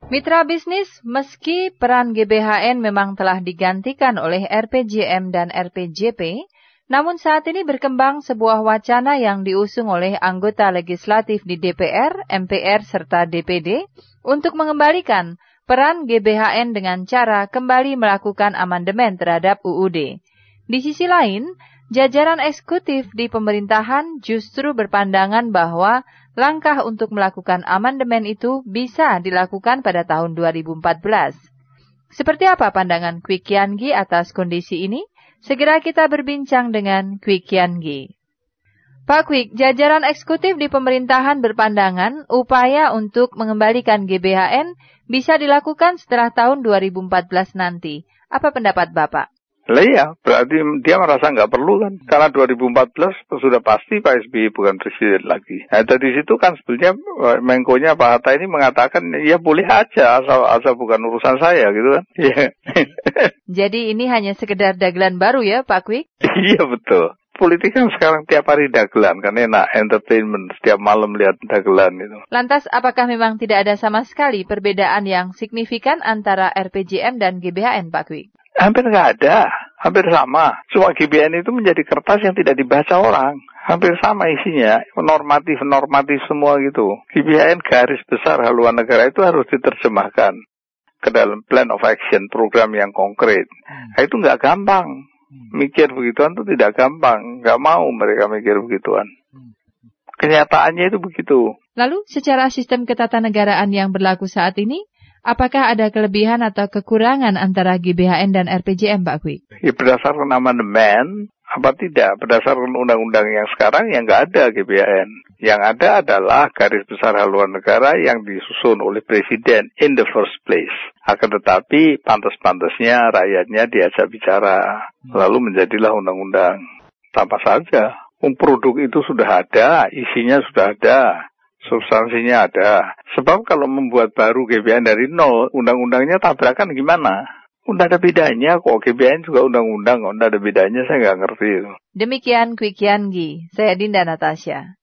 Mitra bisnis, meski peran GBHN memang telah digantikan oleh RPJM dan RPJP, namun saat ini berkembang sebuah wacana yang diusung oleh anggota legislatif di DPR, MPR, serta DPD untuk mengembalikan peran GBHN dengan cara kembali melakukan amandemen terhadap UUD. Di sisi lain, jajaran eksekutif di pemerintahan justru berpandangan bahwa langkah untuk melakukan amandemen itu bisa dilakukan pada tahun 2014. Seperti apa pandangan Kwik Kian-gi atas kondisi ini? Segera kita berbincang dengan Kwik Kian-gi. Pak Kwik, jajaran eksekutif di pemerintahan berpandangan upaya untuk mengembalikan GBHN bisa dilakukan setelah tahun 2014 nanti. Apa pendapat Bapak? Lah iya, berarti dia merasa nggak perlu kan. Karena 2014 sudah pasti Pak SBY bukan presiden lagi. Nah, dari situ kan sebetulnya Menko-nya Pak Hatta ini mengatakan, ya boleh aja, asal bukan urusan saya gitu kan. Jadi ini hanya sekedar dagelan baru ya Pak Kwik? Iya betul. Politik kan sekarang tiap hari dagelan, kan enak, entertainment, setiap malam lihat dagelan itu. Lantas apakah memang tidak ada sama sekali perbedaan yang signifikan antara RPJM dan GBHN Pak Kwik? Hampir nggak ada, hampir sama. Cuma GBN itu menjadi kertas yang tidak dibaca orang. Hampir sama isinya, normatif semua gitu. GBN garis besar haluan negara itu harus diterjemahkan ke dalam plan of action, program yang konkret. Nah, itu nggak gampang. Mikir begituan itu tidak gampang. Nggak mau mereka mikir begituan. Kenyataannya itu begitu. Lalu secara sistem ketatanegaraan yang berlaku saat ini, apakah ada kelebihan atau kekurangan antara GBHN dan RPJM, Pak Kwik? Ya, berdasarkan amandemen, apa tidak? Berdasarkan undang-undang yang sekarang, yang nggak ada GBHN. Yang ada adalah garis besar haluan negara yang disusun oleh Presiden in the first place. Akan tetapi, pantas-pantasnya rakyatnya diajak bicara. Lalu menjadilah undang-undang. Tanpa saja. Produk itu sudah ada, isinya sudah ada. Substansinya ada. Sebab kalau membuat baru GBHN dari nol, undang-undangnya tabrakan gimana? Tidak ada bedanya kok. GBHN juga undang-undang. Tidak ada bedanya, saya nggak ngerti itu. Demikian Kwik Kian-gi. Saya Dinda Natasha.